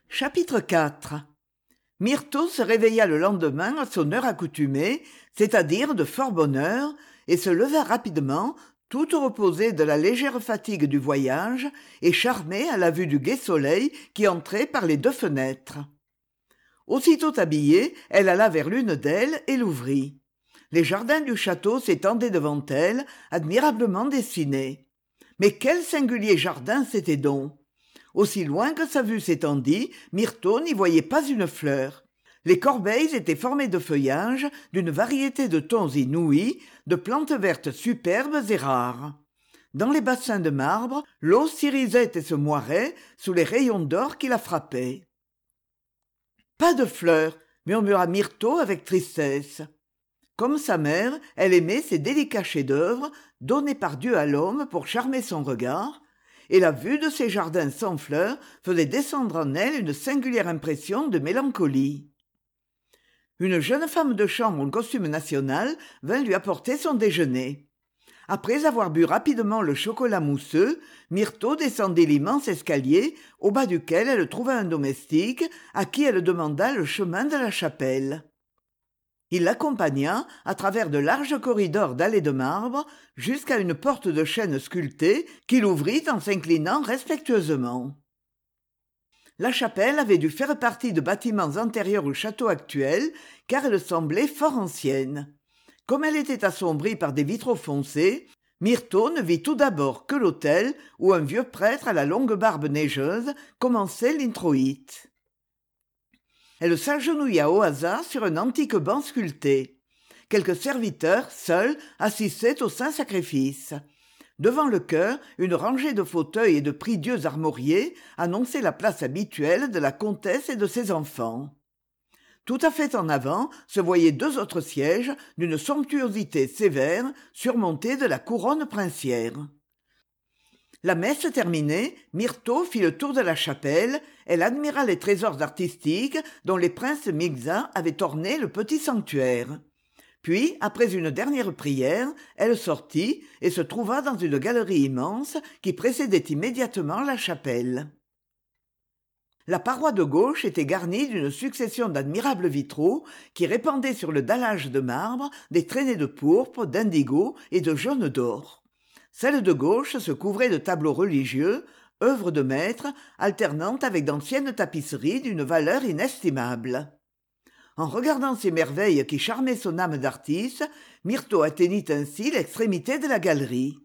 Chapitre IV. Myrtho se réveilla le lendemain à son heure accoutumée, c'est-à-dire de fort bonne heure, et se leva rapidement, toute reposée de la légère fatigue du voyage, et charmée à la vue du gai soleil qui entrait par les deux fenêtres. Aussitôt habillée, elle alla vers l'une d'elles et l'ouvrit. Les jardins du château s'étendaient devant elle, admirablement dessinés. Mais quel singulier jardin c'était donc! Aussi loin que sa vue s'étendit, Myrtho n'y voyait pas une fleur. Les corbeilles étaient formées de feuillages, d'une variété de tons inouïs, de plantes vertes superbes et rares. Dans les bassins de marbre, l'eau s'irisait et se moirait sous les rayons d'or qui la frappaient. « Pas de fleurs !» murmura Myrtho avec tristesse. Comme sa mère, elle aimait ces délicats chefs-d'œuvre donnés par Dieu à l'homme pour charmer son regard, et la vue de ces jardins sans fleurs faisait descendre en elle une singulière impression de mélancolie. Une jeune femme de chambre en costume national vint lui apporter son déjeuner. Après avoir bu rapidement le chocolat mousseux, Myrtho descendit l'immense escalier, au bas duquel elle trouva un domestique, à qui elle demanda le chemin de la chapelle. Il l'accompagna à travers de larges corridors dallés de marbre jusqu'à une porte de chêne sculptée qu'il ouvrit en s'inclinant respectueusement. La chapelle avait dû faire partie de bâtiments antérieurs au château actuel, car elle semblait fort ancienne. Comme elle était assombrie par des vitraux foncés, Myrtho ne vit tout d'abord que l'autel où un vieux prêtre à la longue barbe neigeuse commençait l'introïte. Elle s'agenouilla au hasard sur un antique banc sculpté. Quelques serviteurs, seuls, assistaient au saint sacrifice. Devant le chœur, une rangée de fauteuils et de prie-dieux armoriés annonçait la place habituelle de la comtesse et de ses enfants. Tout à fait en avant se voyaient deux autres sièges d'une somptuosité sévère, surmontés de la couronne princière. La messe terminée, Myrtho fit le tour de la chapelle, elle admira les trésors artistiques dont les princes Migza avaient orné le petit sanctuaire. Puis, après une dernière prière, elle sortit et se trouva dans une galerie immense qui précédait immédiatement la chapelle. La paroi de gauche était garnie d'une succession d'admirables vitraux qui répandaient sur le dallage de marbre des traînées de pourpre, d'indigo et de jaune d'or. Celle de gauche se couvrait de tableaux religieux, œuvres de maître, alternant avec d'anciennes tapisseries d'une valeur inestimable. En regardant ces merveilles qui charmaient son âme d'artiste, Myrtho atteignit ainsi l'extrémité de la galerie.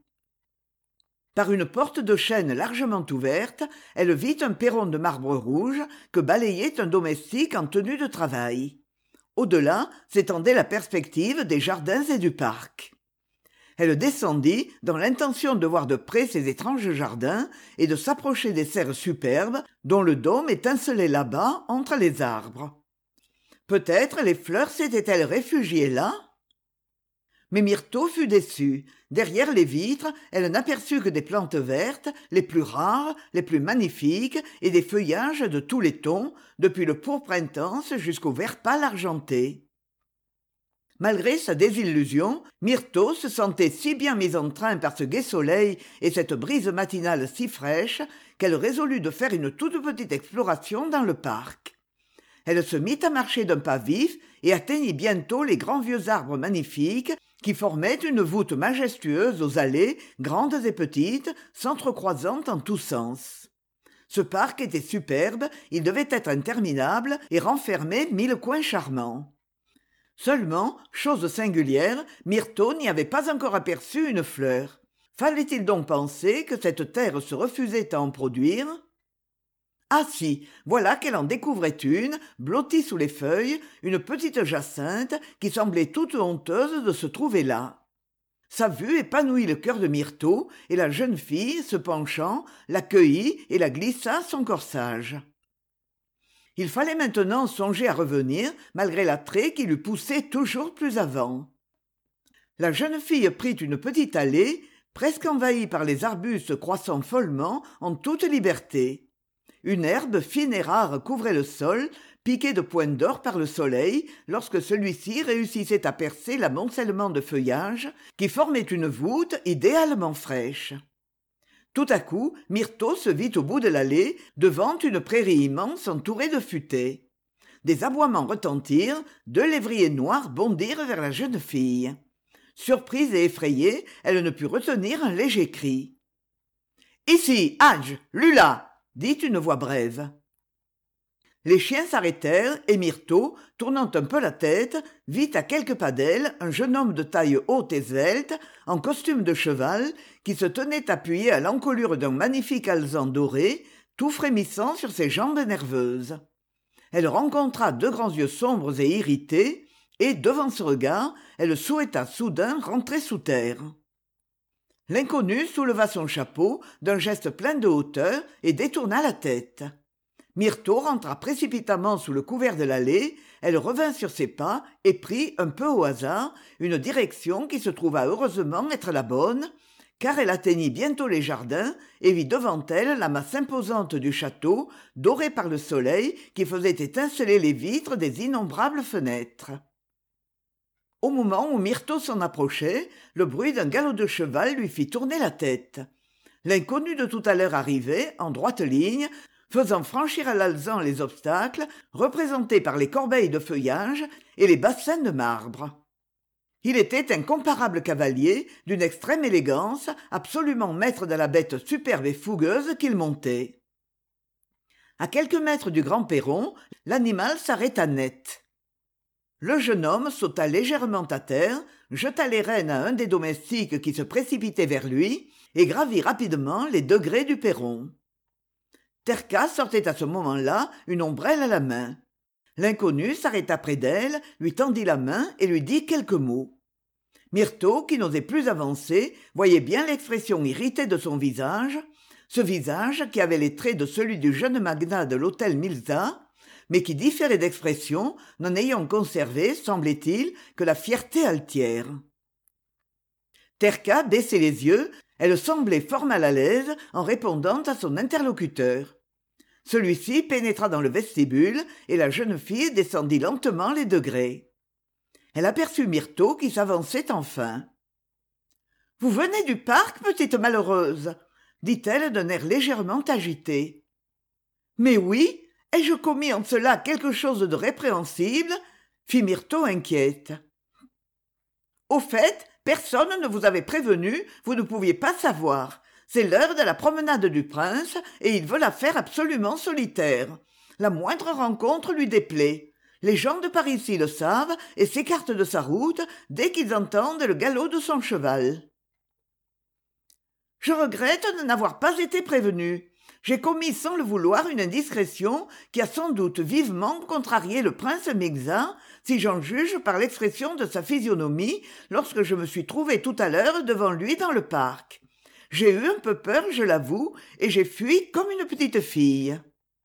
Par une porte de chêne largement ouverte, elle vit un perron de marbre rouge que balayait un domestique en tenue de travail. Au-delà s'étendait la perspective des jardins et du parc. Elle descendit dans l'intention de voir de près ces étranges jardins et de s'approcher des serres superbes dont le dôme étincelait là-bas entre les arbres. Peut-être les fleurs s'étaient-elles réfugiées là ? Mais Myrtho fut déçue. Derrière les vitres, elle n'aperçut que des plantes vertes, les plus rares, les plus magnifiques, et des feuillages de tous les tons, depuis le pourpre intense jusqu'au vert pâle argenté. Malgré sa désillusion, Myrtho se sentait si bien mise en train par ce gai soleil et cette brise matinale si fraîche qu'elle résolut de faire une toute petite exploration dans le parc. Elle se mit à marcher d'un pas vif et atteignit bientôt les grands vieux arbres magnifiques qui formaient une voûte majestueuse aux allées, grandes et petites, s'entrecroisant en tous sens. Ce parc était superbe, il devait être interminable et renfermait 1000 coins charmants. Seulement, chose singulière, Myrtho n'y avait pas encore aperçu une fleur. Fallait-il donc penser que cette terre se refusait à en produire ? Ah si, voilà qu'elle en découvrait une, blottie sous les feuilles, une petite jacinthe qui semblait toute honteuse de se trouver là. Sa vue épanouit le cœur de Myrtho, et la jeune fille, se penchant, la cueillit et la glissa à son corsage. Il fallait maintenant songer à revenir, malgré l'attrait qui lui poussait toujours plus avant. La jeune fille prit une petite allée, presque envahie par les arbustes croissant follement en toute liberté. Une herbe fine et rare couvrait le sol, piquée de points d'or par le soleil, lorsque celui-ci réussissait à percer l'amoncellement de feuillage qui formait une voûte idéalement fraîche. Tout à coup, Myrtho se vit au bout de l'allée, devant une prairie immense entourée de futaies. Des aboiements retentirent, 2 lévriers noirs bondirent vers la jeune fille. Surprise et effrayée, elle ne put retenir un léger cri. « Ici, Hadj, Lula !» dit une voix brève. Les chiens s'arrêtèrent et Myrtho, tournant un peu la tête, vit à quelques pas d'elle un jeune homme de taille haute et svelte, en costume de cheval, qui se tenait appuyé à l'encolure d'un magnifique alezan doré, tout frémissant sur ses jambes nerveuses. Elle rencontra 2 grands yeux sombres et irrités, et, devant ce regard, elle souhaita soudain rentrer sous terre. L'inconnu souleva son chapeau d'un geste plein de hauteur et détourna la tête. Myrtho rentra précipitamment sous le couvert de l'allée, elle revint sur ses pas et prit, un peu au hasard, une direction qui se trouva heureusement être la bonne, car elle atteignit bientôt les jardins et vit devant elle la masse imposante du château, dorée par le soleil qui faisait étinceler les vitres des innombrables fenêtres. Au moment où Myrtho s'en approchait, le bruit d'un galop de cheval lui fit tourner la tête. L'inconnu de tout à l'heure arrivait, en droite ligne, faisant franchir à l'alezan les obstacles représentés par les corbeilles de feuillage et les bassins de marbre. Il était un incomparable cavalier, d'une extrême élégance, absolument maître de la bête superbe et fougueuse qu'il montait. À quelques mètres du grand perron, l'animal s'arrêta net. Le jeune homme sauta légèrement à terre, jeta les rênes à un des domestiques qui se précipitait vers lui, et gravit rapidement les degrés du perron. Terka sortait à ce moment-là une ombrelle à la main. L'inconnu s'arrêta près d'elle, lui tendit la main et lui dit quelques mots. Myrtho, qui n'osait plus avancer, voyait bien l'expression irritée de son visage, ce visage qui avait les traits de celui du jeune magnat de l'hôtel Milza, mais qui différait d'expression, n'en ayant conservé, semblait-il, que la fierté altière. Terka baissait les yeux, elle semblait fort mal à l'aise en répondant à son interlocuteur. Celui-ci pénétra dans le vestibule et la jeune fille descendit lentement les degrés. Elle aperçut Myrtho qui s'avançait enfin. « Vous venez du parc, petite malheureuse ?» dit-elle d'un air légèrement agité. « Mais oui, ai-je commis en cela quelque chose de répréhensible ?» fit Myrtho inquiète. « Au fait, personne ne vous avait prévenu, vous ne pouviez pas savoir. C'est l'heure de la promenade du prince et il veut la faire absolument solitaire. La moindre rencontre lui déplaît. Les gens de par ici le savent et s'écartent de sa route dès qu'ils entendent le galop de son cheval. Je regrette de n'avoir pas été prévenu. J'ai commis sans le vouloir une indiscrétion qui a sans doute vivement contrarié le prince Migza, si j'en juge par l'expression de sa physionomie lorsque je me suis trouvé tout à l'heure devant lui dans le parc. J'ai eu un peu peur, je l'avoue, et j'ai fui comme une petite fille.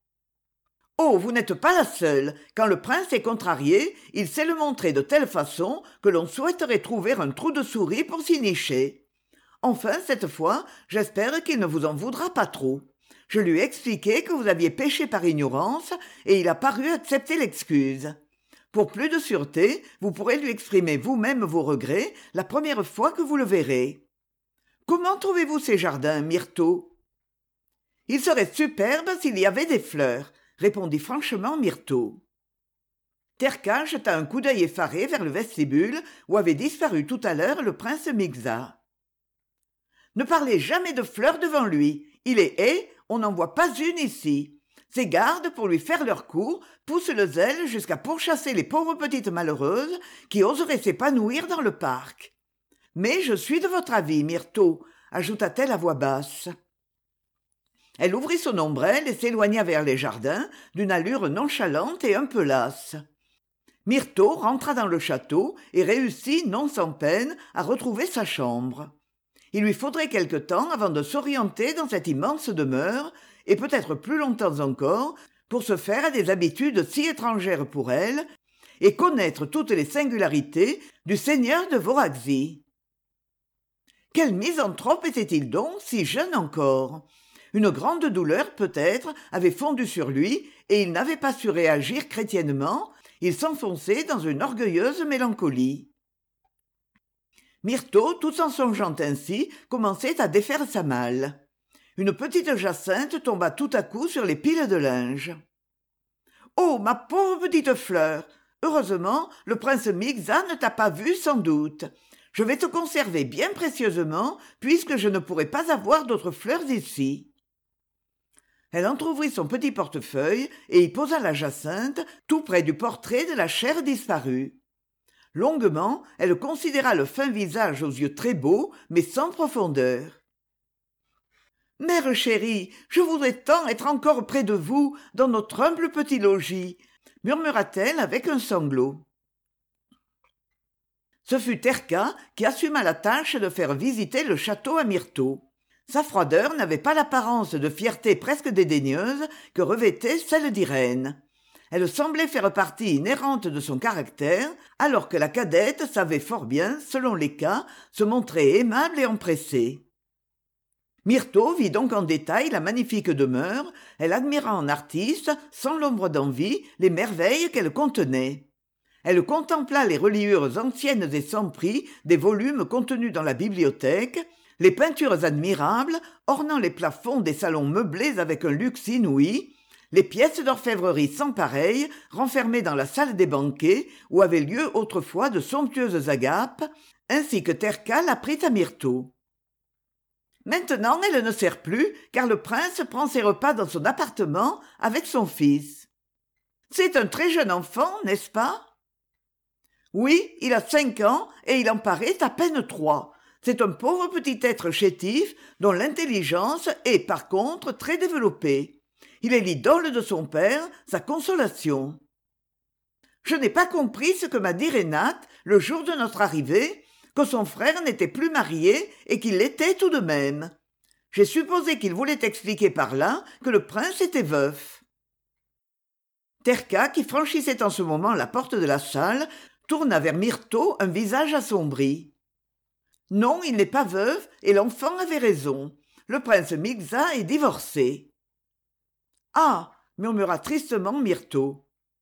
Oh, vous n'êtes pas la seule. Quand le prince est contrarié, il sait le montrer de telle façon que l'on souhaiterait trouver un trou de souris pour s'y nicher. Enfin, cette fois, j'espère qu'il ne vous en voudra pas trop. Je lui ai expliqué que vous aviez péché par ignorance et il a paru accepter l'excuse. Pour plus de sûreté, vous pourrez lui exprimer vous-même vos regrets la première fois que vous le verrez. Comment trouvez-vous ces jardins, Myrtho ? Il serait superbe s'il y avait des fleurs, répondit franchement Myrtho. Terka jeta un coup d'œil effaré vers le vestibule où avait disparu tout à l'heure le prince Migza. Ne parlez jamais de fleurs devant lui. Il est haie, on n'en voit pas une ici. Ses gardes, pour lui faire leur cour, poussent le zèle jusqu'à pourchasser les pauvres petites malheureuses qui oseraient s'épanouir dans le parc. Mais je suis de votre avis, Myrtho, ajouta-t-elle à voix basse. Elle ouvrit son ombrelle et s'éloigna vers les jardins, d'une allure nonchalante et un peu lasse. Myrtho rentra dans le château et réussit, non sans peine, à retrouver sa chambre. Il lui faudrait quelque temps avant de s'orienter dans cette immense demeure, et peut-être plus longtemps encore, pour se faire à des habitudes si étrangères pour elle, et connaître toutes les singularités du seigneur de Voraxie. Quel misanthrope était-il donc, si jeune encore ? Une grande douleur, peut-être, avait fondu sur lui, et il n'avait pas su réagir chrétiennement, il s'enfonçait dans une orgueilleuse mélancolie. Myrtho, tout en songeant ainsi, commençait à défaire sa malle. Une petite Jacinthe tomba tout à coup sur les piles de linge. « Oh, ma pauvre petite fleur! Heureusement, le prince Migza ne t'a pas vue sans doute. Je vais te conserver bien précieusement, puisque je ne pourrai pas avoir d'autres fleurs ici. » Elle entr'ouvrit son petit portefeuille et y posa la Jacinthe, tout près du portrait de la chère disparue. Longuement, elle considéra le fin visage aux yeux très beaux, mais sans profondeur. « Mère chérie, je voudrais tant être encore près de vous, dans notre humble petit logis, » murmura-t-elle avec un sanglot. Ce fut Terka qui assuma la tâche de faire visiter le château à Myrtho. Sa froideur n'avait pas l'apparence de fierté presque dédaigneuse que revêtait celle d'Irène. Elle semblait faire partie inhérente de son caractère, alors que la cadette savait fort bien, selon les cas, se montrer aimable et empressée. Myrtho vit donc en détail la magnifique demeure, elle admira en artiste, sans l'ombre d'envie, les merveilles qu'elle contenait. Elle contempla les reliures anciennes et sans prix des volumes contenus dans la bibliothèque, les peintures admirables ornant les plafonds des salons meublés avec un luxe inouï, les pièces d'orfèvrerie sans pareil renfermées dans la salle des banquets où avaient lieu autrefois de somptueuses agapes, ainsi que Terka l'apprit à Myrtho. Maintenant, elle ne sert plus, car le prince prend ses repas dans son appartement avec son fils. C'est un très jeune enfant, n'est-ce pas? Oui, il a 5 ans et il en paraît à peine 3. C'est un pauvre petit être chétif dont l'intelligence est, par contre, très développée. Il est l'idole de son père, sa consolation. Je n'ai pas compris ce que m'a dit Renate le jour de notre arrivée, que son frère n'était plus marié et qu'il l'était tout de même. J'ai supposé qu'il voulait expliquer par là que le prince était veuf. Terka, qui franchissait en ce moment la porte de la salle, tourna vers Myrtho un visage assombri. Non, il n'est pas veuf et l'enfant avait raison. Le prince Migza est divorcé. Ah, murmura tristement Myrtho.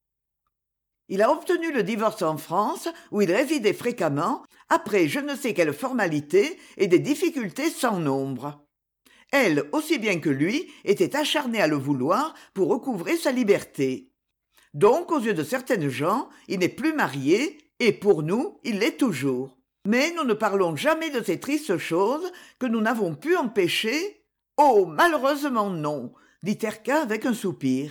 Il a obtenu le divorce en France, où il résidait fréquemment, après je ne sais quelle formalité et des difficultés sans nombre. Elle, aussi bien que lui, était acharnée à le vouloir pour recouvrer sa liberté. Donc, aux yeux de certaines gens, il n'est plus marié, et pour nous, il l'est toujours. Mais nous ne parlons jamais de ces tristes choses que nous n'avons pu empêcher. Oh, malheureusement non, dit Terka avec un soupir.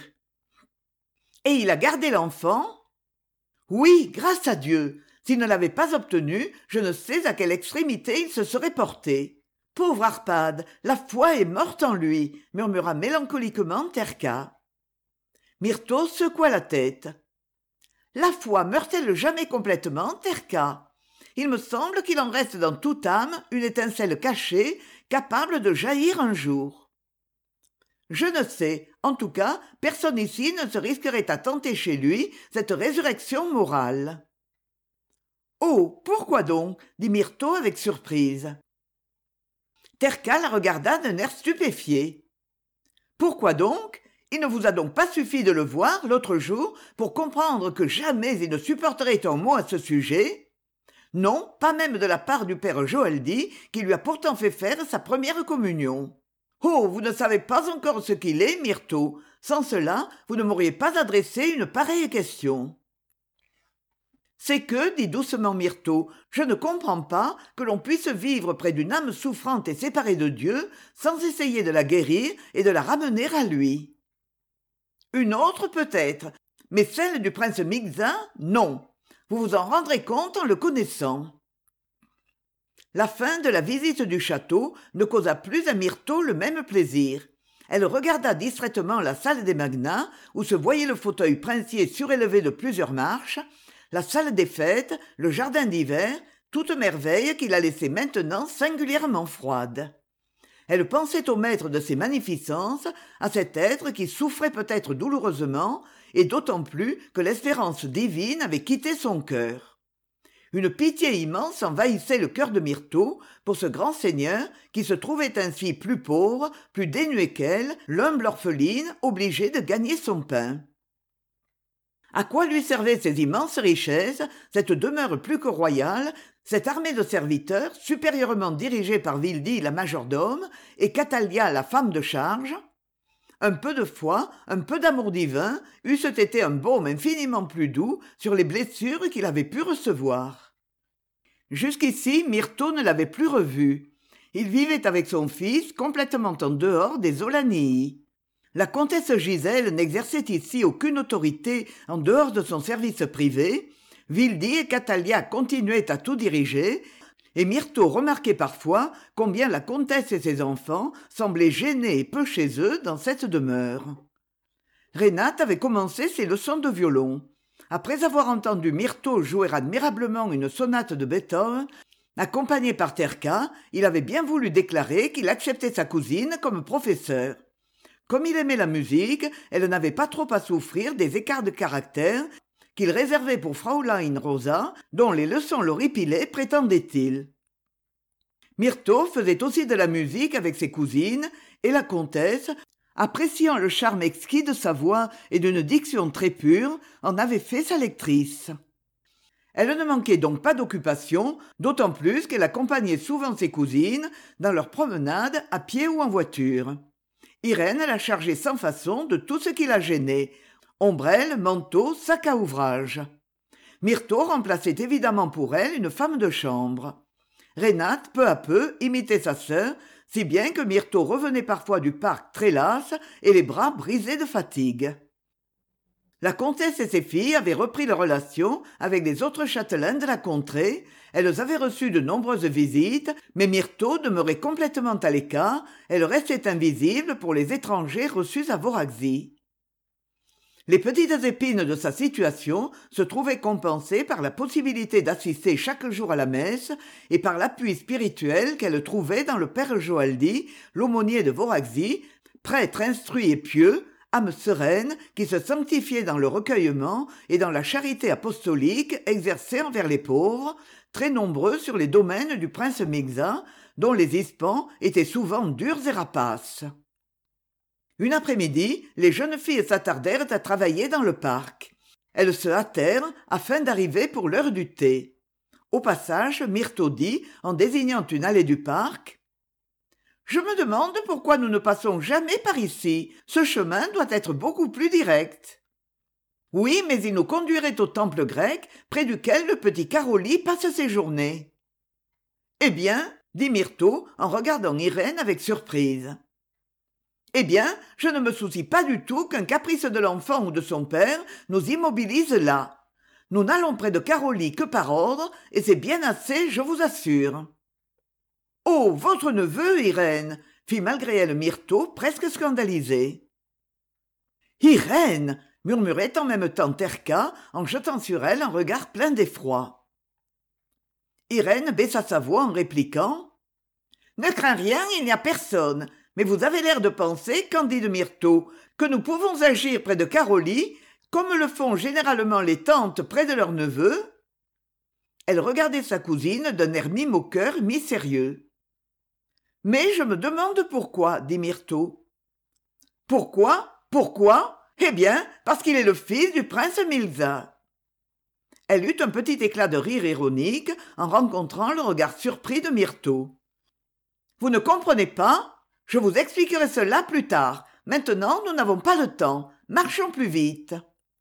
Et il a gardé l'enfant? Oui, grâce à Dieu. S'il ne l'avait pas obtenu, je ne sais à quelle extrémité il se serait porté. Pauvre Arpad, la foi est morte en lui, murmura mélancoliquement Terka. Myrtho secoua la tête. La foi meurt-elle jamais complètement, Terka? Il me semble qu'il en reste dans toute âme une étincelle cachée, capable de jaillir un jour. Je ne sais, en tout cas, personne ici ne se risquerait à tenter chez lui cette résurrection morale. Oh, pourquoi donc? Dit Myrtho avec surprise. Terka la regarda d'un air stupéfié. Pourquoi donc? Il ne vous a donc pas suffi de le voir l'autre jour pour comprendre que jamais il ne supporterait un mot à ce sujet? Non, pas même de la part du père Joaldi, qui lui a pourtant fait faire sa première communion. Oh, vous ne savez pas encore ce qu'il est, Myrtho. Sans cela, vous ne m'auriez pas adressé une pareille question. C'est que, dit doucement Myrtho, je ne comprends pas que l'on puisse vivre près d'une âme souffrante et séparée de Dieu sans essayer de la guérir et de la ramener à lui. Une autre peut-être, mais celle du prince Migza, non. Vous vous en rendrez compte en le connaissant. La fin de la visite du château ne causa plus à Myrtho le même plaisir. Elle regarda distraitement la salle des magnats, où se voyait le fauteuil princier surélevé de plusieurs marches, la salle des fêtes, le jardin d'hiver, toute merveille qui la laissait maintenant singulièrement froide. Elle pensait au maître de ces magnificences, à cet être qui souffrait peut-être douloureusement, et d'autant plus que l'espérance divine avait quitté son cœur. Une pitié immense envahissait le cœur de Myrtho pour ce grand seigneur qui se trouvait ainsi plus pauvre, plus dénué qu'elle, l'humble orpheline obligée de gagner son pain. À quoi lui servaient ces immenses richesses, cette demeure plus que royale, Cette armée de serviteurs, supérieurement dirigée par Vildy la majordome et Catalia la femme de charge, un peu de foi, un peu d'amour divin eussent été un baume infiniment plus doux sur les blessures qu'il avait pu recevoir. Jusqu'ici, Myrtho ne l'avait plus revu. Il vivait avec son fils, complètement en dehors des Olanii. La comtesse Gisèle n'exerçait ici aucune autorité en dehors de son service privé. Vildy et Catalia continuaient à tout diriger, et Myrtho remarquait parfois combien la comtesse et ses enfants semblaient gênés et peu chez eux dans cette demeure. Renate avait commencé ses leçons de violon. Après avoir entendu Myrtho jouer admirablement une sonate de Beethoven, accompagné par Terka, il avait bien voulu déclarer qu'il acceptait sa cousine comme professeur. Comme il aimait la musique, elle n'avait pas trop à souffrir des écarts de caractère qu'il réservait pour Fraulein Rosa, dont les leçons l'horripilaient, prétendait-il. Myrtho faisait aussi de la musique avec ses cousines, et la comtesse, appréciant le charme exquis de sa voix et d'une diction très pure, en avait fait sa lectrice. Elle ne manquait donc pas d'occupation, d'autant plus qu'elle accompagnait souvent ses cousines dans leurs promenades à pied ou en voiture. Irène la chargeait sans façon de tout ce qui la gênait, ombrelle, manteau, sac à ouvrage. Myrtho remplaçait évidemment pour elle une femme de chambre. Renate, peu à peu, imitait sa sœur, si bien que Myrtho revenait parfois du parc très lasse et les bras brisés de fatigue. La comtesse et ses filles avaient repris leurs relations avec les autres châtelains de la contrée. Elles avaient reçu de nombreuses visites, mais Myrtho demeurait complètement à l'écart. Elle restait invisible pour les étrangers reçus à Voraxie. Les petites épines de sa situation se trouvaient compensées par la possibilité d'assister chaque jour à la messe et par l'appui spirituel qu'elle trouvait dans le père Joaldi, l'aumônier de Voraxie, prêtre instruit et pieux, âme sereine qui se sanctifiait dans le recueillement et dans la charité apostolique exercée envers les pauvres, très nombreux sur les domaines du prince Mixa, dont les hispans étaient souvent durs et rapaces. Une après-midi, les jeunes filles s'attardèrent à travailler dans le parc. Elles se hâtèrent afin d'arriver pour l'heure du thé. Au passage, Myrtho dit, en désignant une allée du parc, « Je me demande pourquoi nous ne passons jamais par ici. Ce chemin doit être beaucoup plus direct. » « Oui, mais il nous conduirait au temple grec, près duquel le petit Caroli passe ses journées. »« Eh bien, dit Myrtho en regardant Irène avec surprise. « Eh bien, je ne me soucie pas du tout qu'un caprice de l'enfant ou de son père nous immobilise là. Nous n'allons près de Caroli que par ordre, et c'est bien assez, je vous assure. »« Oh, votre neveu, Irène !» fit malgré elle Myrtho, presque scandalisée. « Irène !» murmurait en même temps Terka, en jetant sur elle un regard plein d'effroi. Irène baissa sa voix en répliquant « Ne crains rien, il n'y a personne. Mais vous avez l'air de penser, Candide Myrtho, que nous pouvons agir près de Caroli, comme le font généralement les tantes près de leurs neveux. » Elle regardait sa cousine d'un air mi-moqueur, mi-sérieux. « Mais je me demande pourquoi, dit Myrtho. »« Pourquoi ? Pourquoi ? Eh bien, parce qu'il est le fils du prince Milza. » Elle eut un petit éclat de rire ironique en rencontrant le regard surpris de Myrtho. « Vous ne comprenez pas ? Je vous expliquerai cela plus tard. Maintenant, nous n'avons pas le temps. Marchons plus vite. »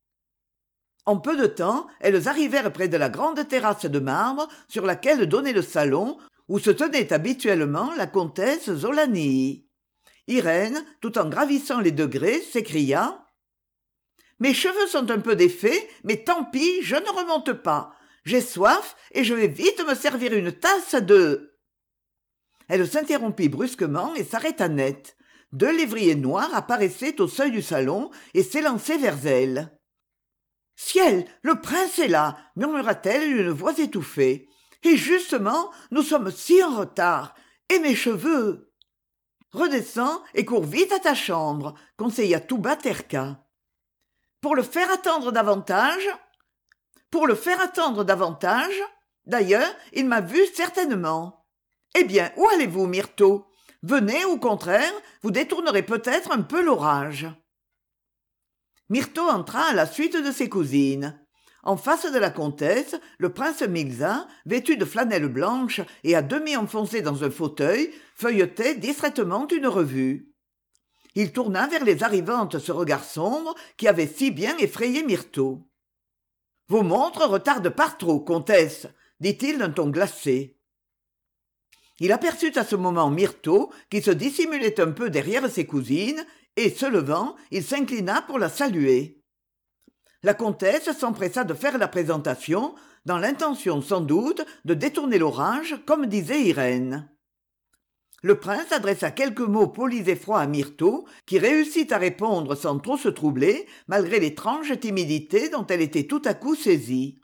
En peu de temps, elles arrivèrent près de la grande terrasse de marbre sur laquelle donnait le salon où se tenait habituellement la comtesse Zolanii. Irène, tout en gravissant les degrés, s'écria « Mes cheveux sont un peu défaits, mais tant pis, je ne remonte pas. J'ai soif et je vais vite me servir une tasse de... » Elle s'interrompit brusquement et s'arrêta net. 2 lévriers noirs apparaissaient au seuil du salon et s'élançaient vers elle. « Ciel, le prince est là !» murmura-t-elle d'une voix étouffée. « Et justement, nous sommes si en retard. Et mes cheveux !»« Redescends et cours vite à ta chambre !» conseilla tout bas Terka. « Pour le faire attendre davantage ? D'ailleurs, il m'a vu certainement. » « Eh bien, où allez-vous, Myrtho ? Venez, au contraire, vous détournerez peut-être un peu l'orage. » Myrtho entra à la suite de ses cousines. En face de la comtesse, le prince Migza, vêtu de flanelle blanche et à demi enfoncé dans un fauteuil, feuilletait distraitement une revue. Il tourna vers les arrivantes ce regard sombre qui avait si bien effrayé Myrtho. « Vos montres retardent par trop, comtesse, » dit-il d'un ton glacé. Il aperçut à ce moment Myrtho qui se dissimulait un peu derrière ses cousines et, se levant, il s'inclina pour la saluer. La comtesse s'empressa de faire la présentation, dans l'intention sans doute de détourner l'orage, comme disait Irène. Le prince adressa quelques mots polis et froids à Myrtho, qui réussit à répondre sans trop se troubler, malgré l'étrange timidité dont elle était tout à coup saisie.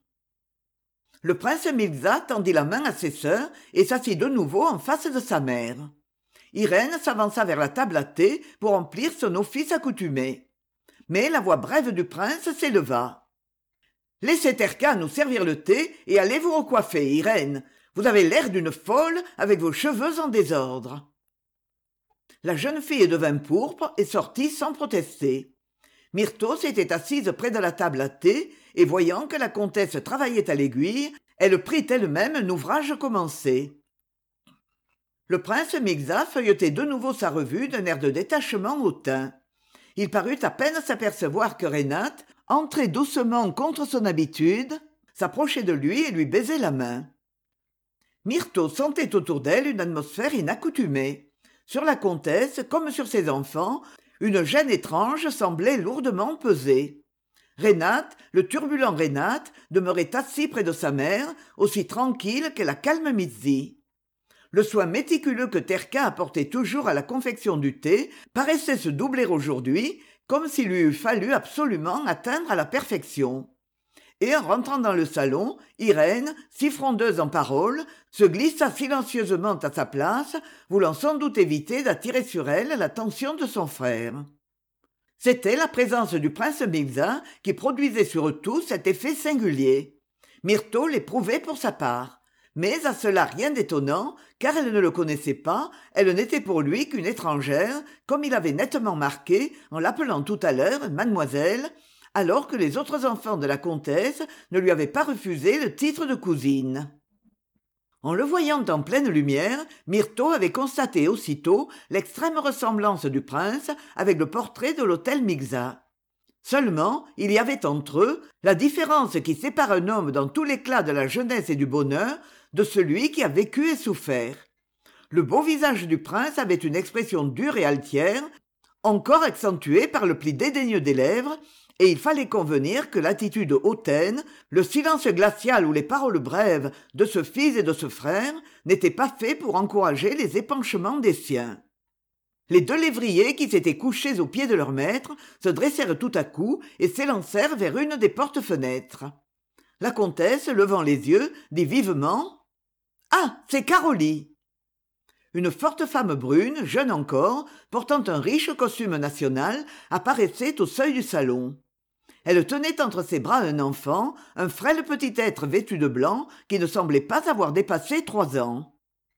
Le prince Migza tendit la main à ses sœurs et s'assit de nouveau en face de sa mère. Irène s'avança vers la table à thé pour remplir son office accoutumé. Mais la voix brève du prince s'éleva. « Laissez Terka nous servir le thé et allez vous recoiffer, Irène. Vous avez l'air d'une folle avec vos cheveux en désordre. » La jeune fille devint pourpre et sortit sans protester. Myrtho s'était assise près de la table à thé et voyant que la comtesse travaillait à l'aiguille, elle prit elle-même un ouvrage commencé. Le prince Migza feuilletait de nouveau sa revue d'un air de détachement hautain. Il parut à peine s'apercevoir que Rénate, entrée doucement contre son habitude, s'approchait de lui et lui baisait la main. Myrtho sentait autour d'elle une atmosphère inaccoutumée. Sur la comtesse, comme sur ses enfants, une gêne étrange semblait lourdement peser. Rénate, le turbulent Rénate, demeurait assis près de sa mère, aussi tranquille que la calme Mizzi. Le soin méticuleux que Terka apportait toujours à la confection du thé paraissait se doubler aujourd'hui, comme s'il lui eût fallu absolument atteindre à la perfection. Et en rentrant dans le salon, Irène, si frondeuse en paroles, se glissa silencieusement à sa place, voulant sans doute éviter d'attirer sur elle l'attention de son frère. C'était la présence du prince Migza qui produisait sur eux tous cet effet singulier. Myrtho l'éprouvait pour sa part. Mais à cela rien d'étonnant, car elle ne le connaissait pas, elle n'était pour lui qu'une étrangère, comme il avait nettement marqué en l'appelant tout à l'heure mademoiselle, alors que les autres enfants de la comtesse ne lui avaient pas refusé le titre de cousine. En le voyant en pleine lumière, Myrtho avait constaté aussitôt l'extrême ressemblance du prince avec le portrait de l'hôtel Migza. Seulement, il y avait entre eux la différence qui sépare un homme dans tout l'éclat de la jeunesse et du bonheur de celui qui a vécu et souffert. Le beau visage du prince avait une expression dure et altière, encore accentuée par le pli dédaigneux des lèvres, et il fallait convenir que l'attitude hautaine, le silence glacial ou les paroles brèves de ce fils et de ce frère n'étaient pas faits pour encourager les épanchements des siens. Les deux lévriers qui s'étaient couchés aux pieds de leur maître se dressèrent tout à coup et s'élancèrent vers une des porte-fenêtres. La comtesse, levant les yeux, dit vivement « Ah, c'est Caroli !» Une forte femme brune, jeune encore, portant un riche costume national, apparaissait au seuil du salon. Elle tenait entre ses bras un enfant, un frêle petit être vêtu de blanc qui ne semblait pas avoir dépassé 3 ans.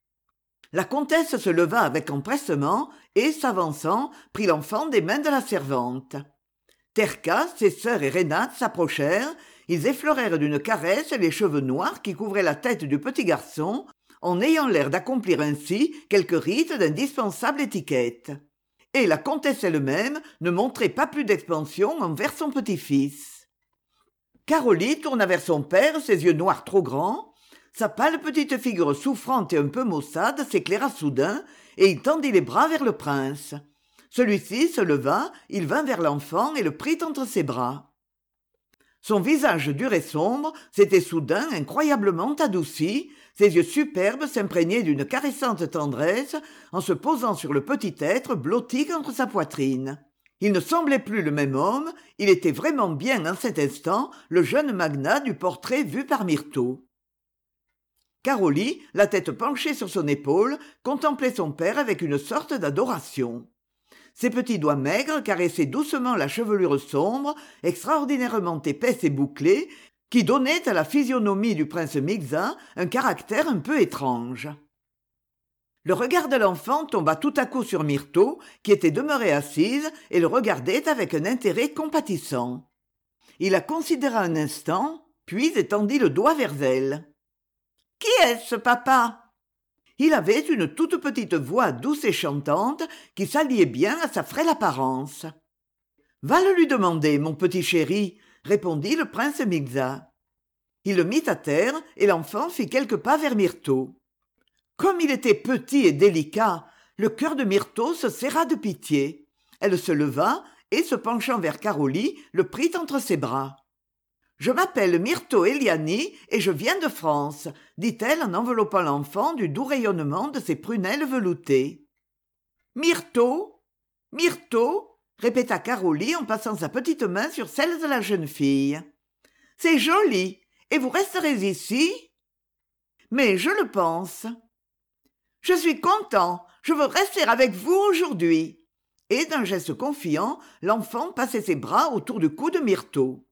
La comtesse se leva avec empressement et, s'avançant, prit l'enfant des mains de la servante. Terka, ses sœurs et Rénate s'approchèrent, ils effleurèrent d'une caresse les cheveux noirs qui couvraient la tête du petit garçon, en ayant l'air d'accomplir ainsi quelques rites d'indispensable étiquette. Et la comtesse elle-même ne montrait pas plus d'expansion envers son petit-fils. Caroli tourna vers son père ses yeux noirs trop grands. Sa pâle petite figure souffrante et un peu maussade s'éclaira soudain, et il tendit les bras vers le prince. Celui-ci se leva, il vint vers l'enfant et le prit entre ses bras. Son visage dur et sombre s'était soudain incroyablement adouci, ses yeux superbes s'imprégnaient d'une caressante tendresse en se posant sur le petit être blotti contre sa poitrine. Il ne semblait plus le même homme, il était vraiment bien en cet instant le jeune magnat du portrait vu par Myrtho. Caroli, la tête penchée sur son épaule, contemplait son père avec une sorte d'adoration. Ses petits doigts maigres caressaient doucement la chevelure sombre, extraordinairement épaisse et bouclée, qui donnait à la physionomie du prince Migza un caractère un peu étrange. Le regard de l'enfant tomba tout à coup sur Myrtho, qui était demeurée assise et le regardait avec un intérêt compatissant. Il la considéra un instant, puis étendit le doigt vers elle. « Qui est-ce, papa ?» Il avait une toute petite voix douce et chantante qui s'alliait bien à sa frêle apparence. « Va le lui demander, mon petit chéri, » répondit le prince Migza. Il le mit à terre et l'enfant fit quelques pas vers Myrtho. Comme il était petit et délicat, le cœur de Myrtho se serra de pitié. Elle se leva et, se penchant vers Caroli, le prit entre ses bras. « Je m'appelle Myrtho Eliani et je viens de France, » dit-elle en enveloppant l'enfant du doux rayonnement de ses prunelles veloutées. « Myrtho, Myrtho » répéta Caroli en passant sa petite main sur celle de la jeune fille. « C'est joli, et vous resterez ici ?»« Mais je le pense. »« Je suis content, je veux rester avec vous aujourd'hui. » Et d'un geste confiant, l'enfant passait ses bras autour du cou de Myrtho.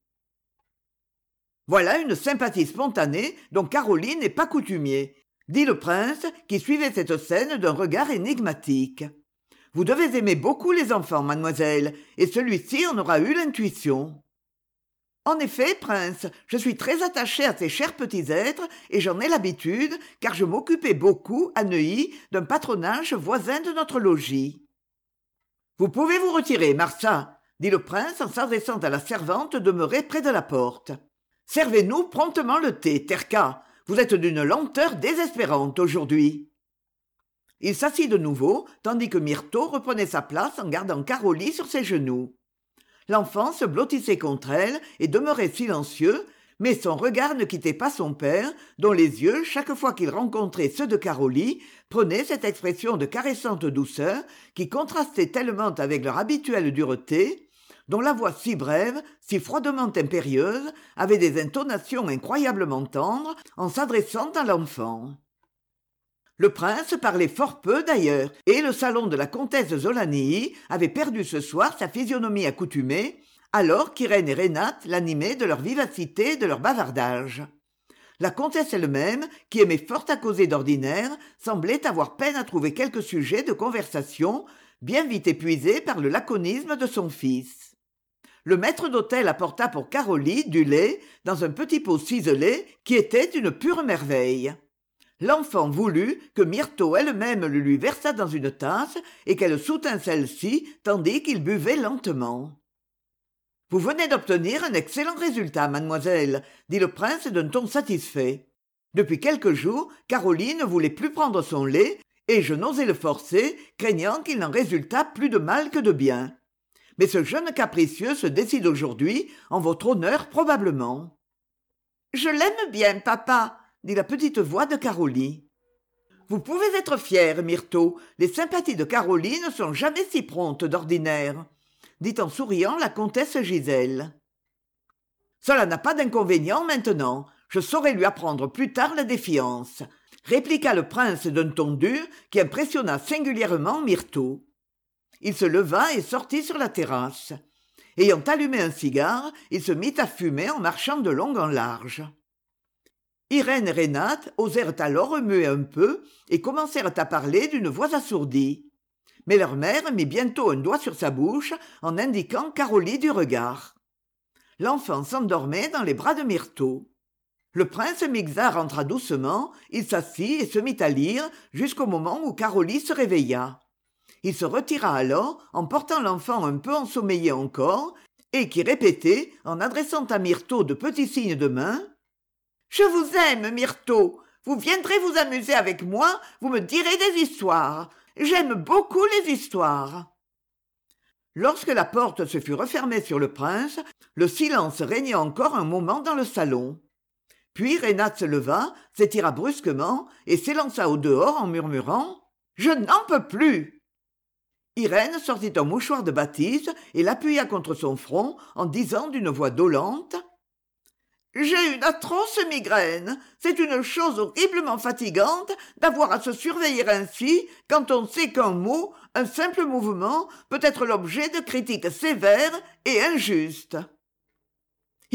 Voilà une sympathie spontanée dont Caroline n'est pas coutumier, dit le prince qui suivait cette scène d'un regard énigmatique. Vous devez aimer beaucoup les enfants, mademoiselle, et celui-ci en aura eu l'intuition. En effet, prince, je suis très attaché à ces chers petits êtres et j'en ai l'habitude, car je m'occupais beaucoup, à Neuilly, d'un patronage voisin de notre logis. Vous pouvez vous retirer, Marsa, dit le prince en s'adressant à la servante demeurée près de la porte. Servez-nous promptement le thé, Terka. Vous êtes d'une lenteur désespérante aujourd'hui. Il s'assit de nouveau, tandis que Myrtho reprenait sa place en gardant Caroli sur ses genoux. L'enfant se blottissait contre elle et demeurait silencieux, mais son regard ne quittait pas son père, dont les yeux, chaque fois qu'il rencontrait ceux de Caroli, prenaient cette expression de caressante douceur qui contrastait tellement avec leur habituelle dureté, dont la voix si brève, si froidement impérieuse, avait des intonations incroyablement tendres en s'adressant à l'enfant. Le prince parlait fort peu d'ailleurs, et le salon de la comtesse Zolanii avait perdu ce soir sa physionomie accoutumée, alors qu'Irène et Renate l'animaient de leur vivacité et de leur bavardage. La comtesse elle-même, qui aimait fort à causer d'ordinaire, semblait avoir peine à trouver quelque sujet de conversation, bien vite épuisée par le laconisme de son fils. Le maître d'hôtel apporta pour Caroli du lait dans un petit pot ciselé qui était une pure merveille. L'enfant voulut que Myrtho elle-même le lui versât dans une tasse et qu'elle soutint celle-ci tandis qu'il buvait lentement. « Vous venez d'obtenir un excellent résultat, mademoiselle, » dit le prince d'un ton satisfait. Depuis quelques jours, Caroline ne voulait plus prendre son lait et je n'osais le forcer, craignant qu'il n'en résultât plus de mal que de bien. Mais ce jeune capricieux se décide aujourd'hui, en votre honneur probablement. « Je l'aime bien, papa, » dit la petite voix de Caroli. « Vous pouvez être fier, Myrtho, les sympathies de Caroline ne sont jamais si promptes d'ordinaire, » dit en souriant la comtesse Gisèle. « Cela n'a pas d'inconvénient maintenant, je saurai lui apprendre plus tard la défiance, » répliqua le prince d'un ton dur qui impressionna singulièrement Myrtho. Il se leva et sortit sur la terrasse. Ayant allumé un cigare, il se mit à fumer en marchant de long en large. Irène et Renate osèrent alors remuer un peu et commencèrent à parler d'une voix assourdie. Mais leur mère mit bientôt un doigt sur sa bouche en indiquant Caroli du regard. L'enfant s'endormait dans les bras de Myrtho. Le prince Migza rentra doucement, il s'assit et se mit à lire jusqu'au moment où Caroli se réveilla. Il se retira alors en portant l'enfant un peu ensommeillé encore et qui répétait, en adressant à Myrtho de petits signes de main, « Je vous aime, Myrtho. Vous viendrez vous amuser avec moi, vous me direz des histoires. J'aime beaucoup les histoires. » Lorsque la porte se fut refermée sur le prince, le silence régna encore un moment dans le salon. Puis Renate se leva, s'étira brusquement et s'élança au dehors en murmurant « Je n'en peux plus !» Irène sortit un mouchoir de Baptiste et l'appuya contre son front en disant d'une voix dolente « J'ai une atroce migraine. C'est une chose horriblement fatigante d'avoir à se surveiller ainsi quand on sait qu'un mot, un simple mouvement, peut être l'objet de critiques sévères et injustes. »« Irène !»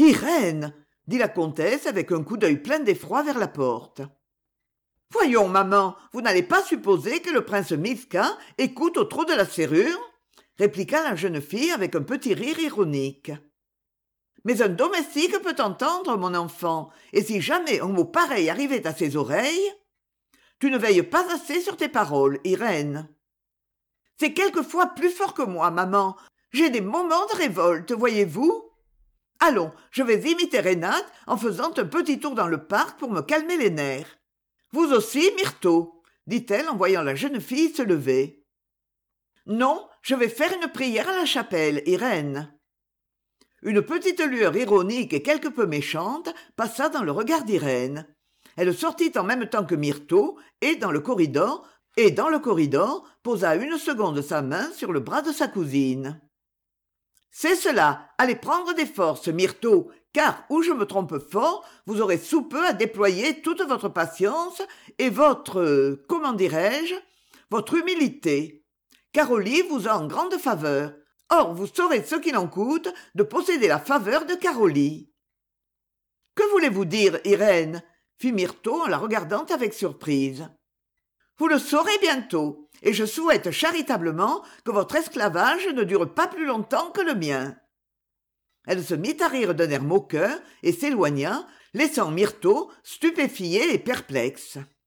dit la comtesse avec un coup d'œil plein d'effroi vers la porte. « Voyons, maman, vous n'allez pas supposer que le prince Miska écoute au trot de la serrure ?» répliqua la jeune fille avec un petit rire ironique. « Mais un domestique peut entendre, mon enfant, et si jamais un mot pareil arrivait à ses oreilles... Tu ne veilles pas assez sur tes paroles, Irène. C'est quelquefois plus fort que moi, maman. J'ai des moments de révolte, voyez-vous. Allons, je vais imiter Renate en faisant un petit tour dans le parc pour me calmer les nerfs. Vous aussi, Myrtho, dit-elle en voyant la jeune fille se lever. Non, je vais faire une prière à la chapelle, Irène. Une petite lueur ironique et quelque peu méchante passa dans le regard d'Irène. Elle sortit en même temps que Myrtho et dans le corridor posa une seconde sa main sur le bras de sa cousine. C'est cela, allez prendre des forces, Myrtho, car, ou je me trompe fort, vous aurez sous peu à déployer toute votre patience et votre, comment dirais-je, votre humilité. Carollie vous a en grande faveur. Or, vous saurez ce qu'il en coûte de posséder la faveur de Carollie. Que voulez-vous dire, Irène fit Myrtho en la regardant avec surprise. Vous le saurez bientôt, et je souhaite charitablement que votre esclavage ne dure pas plus longtemps que le mien. Elle se mit à rire d'un air moqueur et s'éloigna, laissant Myrtho stupéfiée et perplexe.